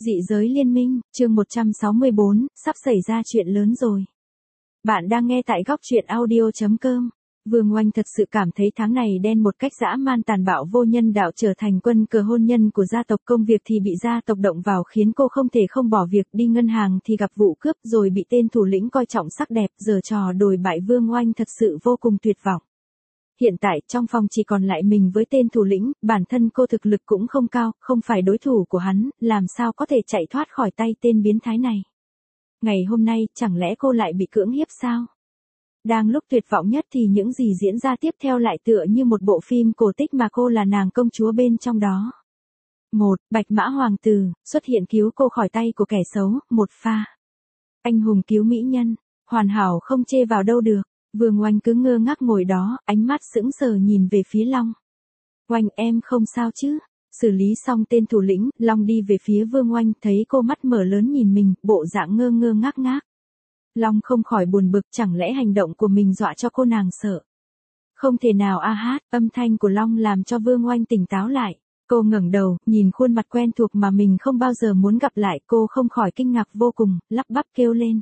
Dị giới liên minh, chương 164, sắp xảy ra chuyện lớn rồi. Bạn đang nghe tại góc truyện audio.com. Vương Oanh thật sự cảm thấy tháng này đen một cách dã man tàn bạo vô nhân đạo, trở thành quân cờ hôn nhân của gia tộc, công việc thì bị gia tộc động vào khiến cô không thể không bỏ việc, đi ngân hàng thì gặp vụ cướp rồi bị tên thủ lĩnh coi trọng sắc đẹp, giở trò đồi bại. Vương Oanh thật sự vô cùng tuyệt vọng. Hiện tại trong phòng chỉ còn lại mình với tên thủ lĩnh, bản thân cô thực lực cũng không cao, không phải đối thủ của hắn, làm sao có thể chạy thoát khỏi tay tên biến thái này. Ngày hôm nay, chẳng lẽ cô lại bị cưỡng hiếp sao? Đang lúc tuyệt vọng nhất thì những gì diễn ra tiếp theo lại tựa như một bộ phim cổ tích mà cô là nàng công chúa bên trong đó. Bạch Mã Hoàng tử xuất hiện cứu cô khỏi tay của kẻ xấu, một pha. Anh hùng cứu mỹ nhân, hoàn hảo không chê vào đâu được. Vương Oanh cứ ngơ ngác ngồi đó, ánh mắt sững sờ nhìn về phía Long. Oanh, em không sao chứ? Xử lý xong tên thủ lĩnh, Long đi về phía Vương Oanh, thấy cô mắt mở lớn nhìn mình, bộ dạng ngơ ngơ ngác ngác. Long không khỏi buồn bực, chẳng lẽ hành động của mình dọa cho cô nàng sợ? Không thể nào âm thanh của Long làm cho Vương Oanh tỉnh táo lại. Cô ngẩng đầu, nhìn khuôn mặt quen thuộc mà mình không bao giờ muốn gặp lại, cô không khỏi kinh ngạc vô cùng, lắp bắp kêu lên.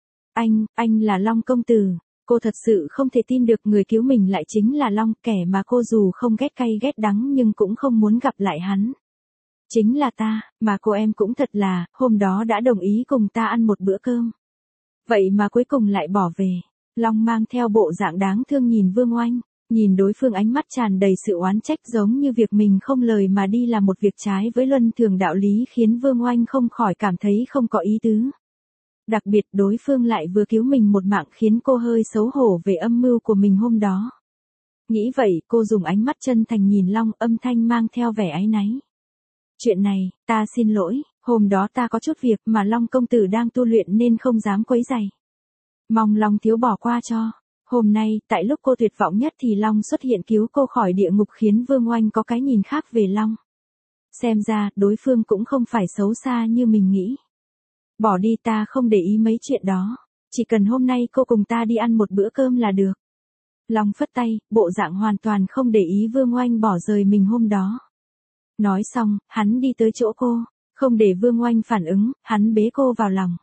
Anh là Long công tử. Cô thật sự không thể tin được người cứu mình lại chính là Long, kẻ mà cô dù không ghét cay ghét đắng nhưng cũng không muốn gặp lại hắn. Chính là ta, mà cô em cũng thật là, hôm đó đã đồng ý cùng ta ăn một bữa cơm. Vậy mà cuối cùng lại bỏ về. Long mang theo bộ dạng đáng thương nhìn Vương Oanh, nhìn đối phương ánh mắt tràn đầy sự oán trách, giống như việc mình không lời mà đi làm một việc trái với luân thường đạo lý, khiến Vương Oanh không khỏi cảm thấy không có ý tứ. Đặc biệt đối phương lại vừa cứu mình một mạng khiến cô hơi xấu hổ về âm mưu của mình hôm đó. Nghĩ vậy, cô dùng ánh mắt chân thành nhìn Long, âm thanh mang theo vẻ áy náy. Chuyện này, ta xin lỗi, hôm đó ta có chút việc mà Long công tử đang tu luyện nên không dám quấy rầy. Mong Long thiếu bỏ qua cho. Hôm nay, tại lúc cô tuyệt vọng nhất thì Long xuất hiện cứu cô khỏi địa ngục, khiến Vương Oanh có cái nhìn khác về Long. Xem ra, đối phương cũng không phải xấu xa như mình nghĩ. Bỏ đi, ta không để ý mấy chuyện đó. Chỉ cần hôm nay cô cùng ta đi ăn một bữa cơm là được. Long phất tay, bộ dạng hoàn toàn không để ý Vương Oanh bỏ rơi mình hôm đó. Nói xong, hắn đi tới chỗ cô, không để Vương Oanh phản ứng, hắn bế cô vào lòng.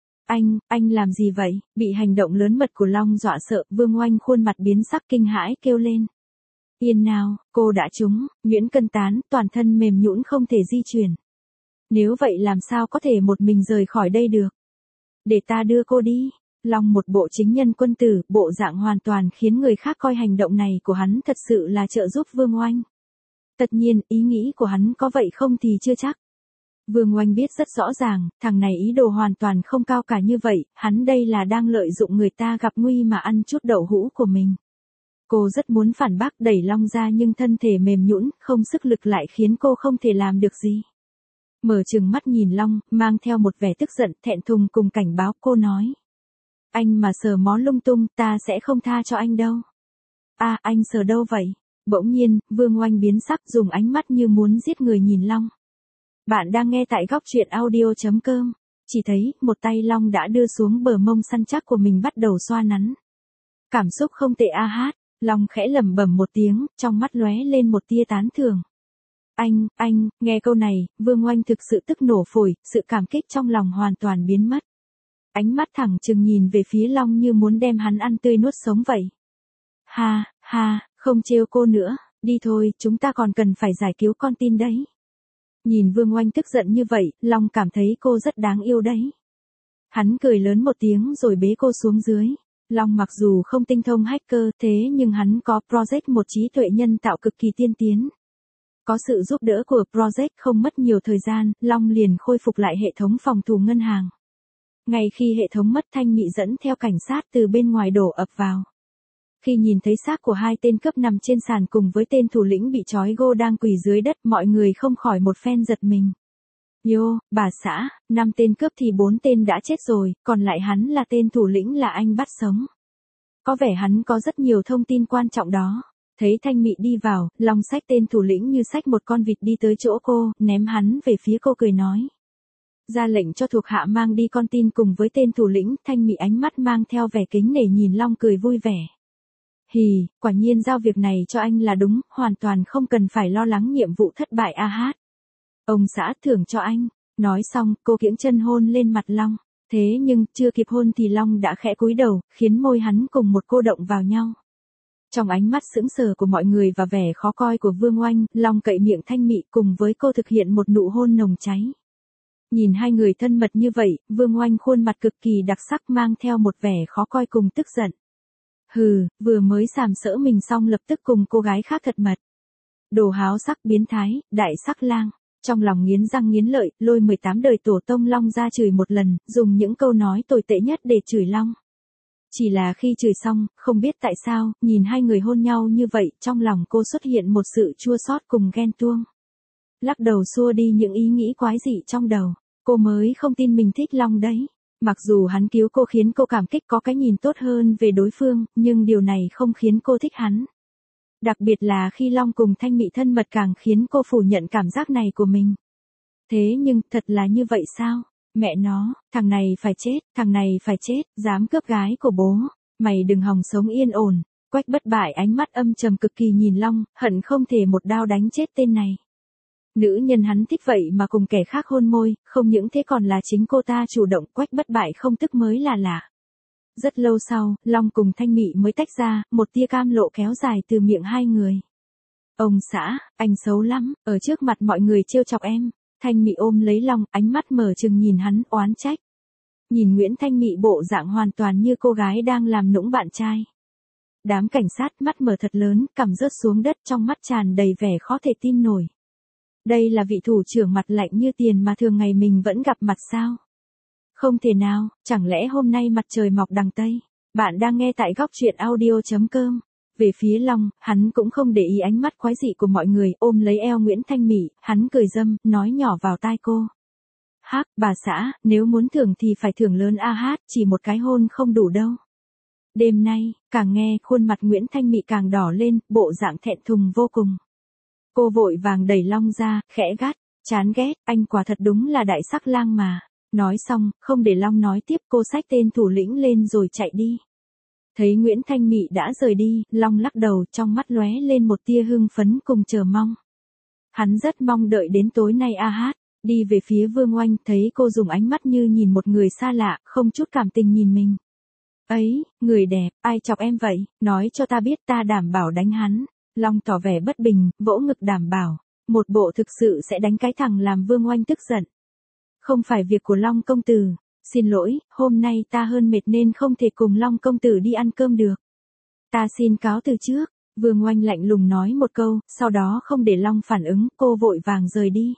Anh làm gì vậy? Bị hành động lớn mật của Long dọa sợ, Vương Oanh khuôn mặt biến sắc kinh hãi kêu lên. Yên nào, cô đã trúng, nhuyễn cân tán, toàn thân mềm nhũn không thể di chuyển. Nếu vậy làm sao có thể một mình rời khỏi đây được? Để ta đưa cô đi. Long một bộ chính nhân quân tử, bộ dạng hoàn toàn khiến người khác coi hành động này của hắn thật sự là trợ giúp Vương Oanh. Tất nhiên, ý nghĩ của hắn có vậy không thì chưa chắc. Vương Oanh biết rất rõ ràng, thằng này ý đồ hoàn toàn không cao cả như vậy, hắn đây là đang lợi dụng người ta gặp nguy mà ăn chút đậu hũ của mình. Cô rất muốn phản bác đẩy Long ra nhưng thân thể mềm nhũn, không sức lực lại khiến cô không thể làm được gì. Mở trừng mắt nhìn Long, mang theo một vẻ tức giận, thẹn thùng cùng cảnh báo, cô nói. Anh mà sờ mó lung tung, ta sẽ không tha cho anh đâu. Anh sờ đâu vậy? Bỗng nhiên, Vương Oanh biến sắc, dùng ánh mắt như muốn giết người nhìn Long. Bạn đang nghe tại góc truyện audio.com. Chỉ thấy, một tay Long đã đưa xuống bờ mông săn chắc của mình bắt đầu xoa nắn. Cảm xúc không tệ Long khẽ lẩm bẩm một tiếng, trong mắt lóe lên một tia tán thưởng. Anh, nghe câu này, Vương Oanh thực sự tức nổ phổi, sự cảm kích trong lòng hoàn toàn biến mất. Ánh mắt thẳng trừng nhìn về phía Long như muốn đem hắn ăn tươi nuốt sống vậy. Không trêu cô nữa, đi thôi, chúng ta còn cần phải giải cứu con tin đấy. Nhìn Vương Oanh tức giận như vậy, Long cảm thấy cô rất đáng yêu đấy. Hắn cười lớn một tiếng rồi bế cô xuống dưới. Long mặc dù không tinh thông hacker thế nhưng hắn có Project, một trí tuệ nhân tạo cực kỳ tiên tiến. Có sự giúp đỡ của Project, không mất nhiều thời gian, Long liền khôi phục lại hệ thống phòng thủ ngân hàng. Ngay khi hệ thống mất, Thanh Mị dẫn theo cảnh sát từ bên ngoài đổ ập vào. Khi nhìn thấy xác của hai tên cướp nằm trên sàn cùng với tên thủ lĩnh bị trói gô đang quỳ dưới đất, mọi người không khỏi một phen giật mình. Bà xã, 5 tên cướp thì 4 tên đã chết rồi, còn lại hắn là tên thủ lĩnh là anh bắt sống. Có vẻ hắn có rất nhiều thông tin quan trọng đó. Thấy Thanh Mị đi vào, Long xách tên thủ lĩnh như xách một con vịt đi tới chỗ cô, ném hắn về phía cô cười nói. Ra lệnh cho thuộc hạ mang đi con tin cùng với tên thủ lĩnh. Thanh Mị ánh mắt mang theo vẻ kính nể nhìn Long cười vui vẻ. Quả nhiên giao việc này cho anh là đúng, hoàn toàn không cần phải lo lắng nhiệm vụ thất bại Ông xã thưởng cho anh. Nói xong, cô kiễng chân hôn lên mặt Long. Thế nhưng, chưa kịp hôn thì Long đã khẽ cúi đầu, khiến môi hắn cùng một cô động vào nhau. Trong ánh mắt sững sờ của mọi người và vẻ khó coi của Vương Oanh, Long cậy miệng Thanh Mị cùng với cô thực hiện một nụ hôn nồng cháy. Nhìn hai người thân mật như vậy, Vương Oanh khuôn mặt cực kỳ đặc sắc mang theo một vẻ khó coi cùng tức giận. Hừ, vừa mới sàm sỡ mình xong lập tức cùng cô gái khác thật mật. Đồ háo sắc biến thái, đại sắc lang. Trong lòng nghiến răng nghiến lợi, lôi 18 đời tổ tông Long ra chửi một lần, dùng những câu nói tồi tệ nhất để chửi Long. Chỉ là khi chửi xong, không biết tại sao, nhìn hai người hôn nhau như vậy, trong lòng cô xuất hiện một sự chua xót cùng ghen tuông. Lắc đầu xua đi những ý nghĩ quái dị trong đầu, cô mới không tin mình thích Long đấy. Mặc dù hắn cứu cô khiến cô cảm kích có cái nhìn tốt hơn về đối phương, nhưng điều này không khiến cô thích hắn. Đặc biệt là khi Long cùng Thanh Mị thân mật càng khiến cô phủ nhận cảm giác này của mình. Thế nhưng, thật là như vậy sao? Mẹ nó, thằng này phải chết, thằng này phải chết, dám cướp gái của bố. Mày đừng hòng sống yên ổn. Quách Bất Bại ánh mắt âm trầm cực kỳ nhìn Long, hận không thể một đao đánh chết tên này. Nữ nhân hắn thích vậy mà cùng kẻ khác hôn môi, không những thế còn là chính cô ta chủ động. Quách Bất Bại không tức mới là lạ. Rất lâu sau, Long cùng Thanh Mị mới tách ra, một tia cam lộ kéo dài từ miệng hai người. Ông xã, anh xấu lắm, ở trước mặt mọi người trêu chọc em. Thanh Mị ôm lấy Long, ánh mắt mở trừng nhìn hắn, oán trách. Nhìn Nguyễn Thanh Mị bộ dạng hoàn toàn như cô gái đang làm nũng bạn trai. Đám cảnh sát mắt mở thật lớn, cằm rớt xuống đất, trong mắt tràn đầy vẻ khó thể tin nổi. Đây là vị thủ trưởng mặt lạnh như tiền mà thường ngày mình vẫn gặp mặt sao? Không thể nào, chẳng lẽ hôm nay mặt trời mọc đằng Tây? Bạn đang nghe tại góc truyện audio.com. Về phía Long, hắn cũng không để ý ánh mắt quái dị của mọi người, ôm lấy eo Nguyễn Thanh Mị, hắn cười dâm, nói nhỏ vào tai cô. Hắc, bà xã, nếu muốn thưởng thì phải thưởng lớn a hát, chỉ một cái hôn không đủ đâu. Đêm nay, càng nghe, khuôn mặt Nguyễn Thanh Mị càng đỏ lên, bộ dạng thẹn thùng vô cùng. Cô vội vàng đẩy Long ra, khẽ gắt, chán ghét, anh quả thật đúng là đại sắc lang mà. Nói xong, không để Long nói tiếp, cô xách tên thủ lĩnh lên rồi chạy đi. Thấy Nguyễn Thanh Mị đã rời đi, Long lắc đầu, trong mắt lóe lên một tia hưng phấn cùng chờ mong. Hắn rất mong đợi đến tối nay a hát, đi về phía Vương Oanh, thấy cô dùng ánh mắt như nhìn một người xa lạ, không chút cảm tình nhìn mình. Ấy, người đẹp, ai chọc em vậy, nói cho ta biết ta đảm bảo đánh hắn. Long tỏ vẻ bất bình, vỗ ngực đảm bảo, một bộ thực sự sẽ đánh cái thằng làm Vương Oanh tức giận. Không phải việc của Long công tử, xin lỗi, hôm nay ta hơn mệt nên không thể cùng Long công tử đi ăn cơm được. Ta xin cáo từ trước, Vương Oanh lạnh lùng nói một câu, sau đó không để Long phản ứng, cô vội vàng rời đi.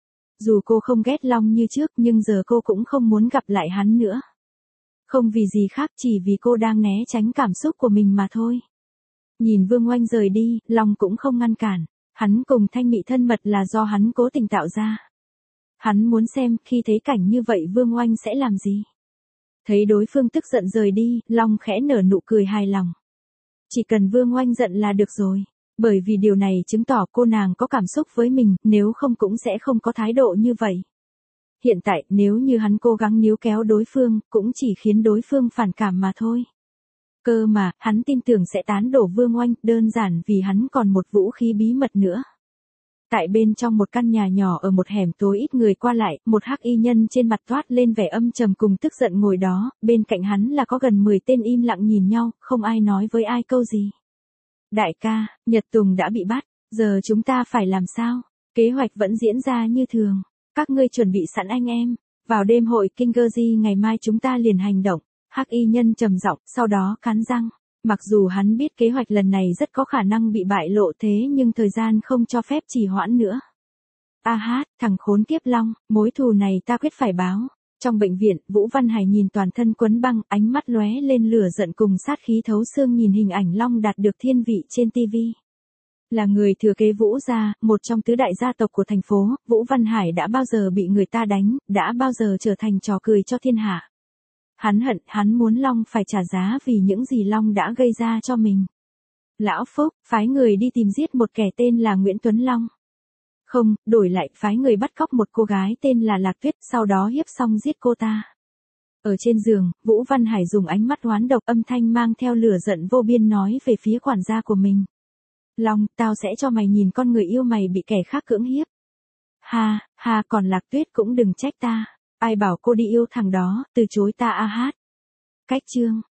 Dù cô không ghét Long như trước nhưng giờ cô cũng không muốn gặp lại hắn nữa. Không vì gì khác, chỉ vì cô đang né tránh cảm xúc của mình mà thôi. Nhìn Vương Oanh rời đi, Long cũng không ngăn cản, hắn cùng Thanh Mị thân mật là do hắn cố tình tạo ra. Hắn muốn xem khi thấy cảnh như vậy Vương Oanh sẽ làm gì. Thấy đối phương tức giận rời đi, Long khẽ nở nụ cười hài lòng. Chỉ cần Vương Oanh giận là được rồi. Bởi vì điều này chứng tỏ cô nàng có cảm xúc với mình, nếu không cũng sẽ không có thái độ như vậy. Hiện tại, nếu như hắn cố gắng níu kéo đối phương, cũng chỉ khiến đối phương phản cảm mà thôi. Cơ mà, hắn tin tưởng sẽ tán đổ Vương Oanh, đơn giản vì hắn còn một vũ khí bí mật nữa. Tại bên trong một căn nhà nhỏ ở một hẻm tối ít người qua lại, một hắc y nhân trên mặt toát lên vẻ âm trầm cùng tức giận ngồi đó, bên cạnh hắn là có gần 10 tên im lặng nhìn nhau, không ai nói với ai câu gì. Đại ca, Nhật Tùng đã bị bắt, giờ chúng ta phải làm sao? Kế hoạch vẫn diễn ra như thường, các ngươi chuẩn bị sẵn anh em, vào đêm hội Kingerji ngày mai chúng ta liền hành động. Hắc y nhân trầm giọng, sau đó cắn răng. Mặc dù hắn biết kế hoạch lần này rất có khả năng bị bại lộ thế nhưng thời gian không cho phép trì hoãn nữa. A hát, thằng khốn kiếp Long, mối thù này ta quyết phải báo. Trong bệnh viện, Vũ Văn Hải nhìn toàn thân quấn băng, ánh mắt lóe lên lửa giận cùng sát khí thấu xương nhìn hình ảnh Long đạt được thiên vị trên TV. Là người thừa kế Vũ gia, một trong tứ đại gia tộc của thành phố, Vũ Văn Hải đã bao giờ bị người ta đánh, đã bao giờ trở thành trò cười cho thiên hạ. Hắn hận, hắn muốn Long phải trả giá vì những gì Long đã gây ra cho mình. Lão Phúc, phái người đi tìm giết một kẻ tên là Nguyễn Tuấn Long. Không, đổi lại phái người bắt cóc một cô gái tên là Lạc Tuyết, sau đó hiếp xong giết cô ta. Ở trên giường, Vũ Văn Hải dùng ánh mắt oán độc âm thanh mang theo lửa giận vô biên nói về phía quản gia của mình. Long, tao sẽ cho mày nhìn con người yêu mày bị kẻ khác cưỡng hiếp. Ha, Ha, còn Lạc Tuyết cũng đừng trách ta. Ai bảo cô đi yêu thằng đó, từ chối ta a hát. Cách chương.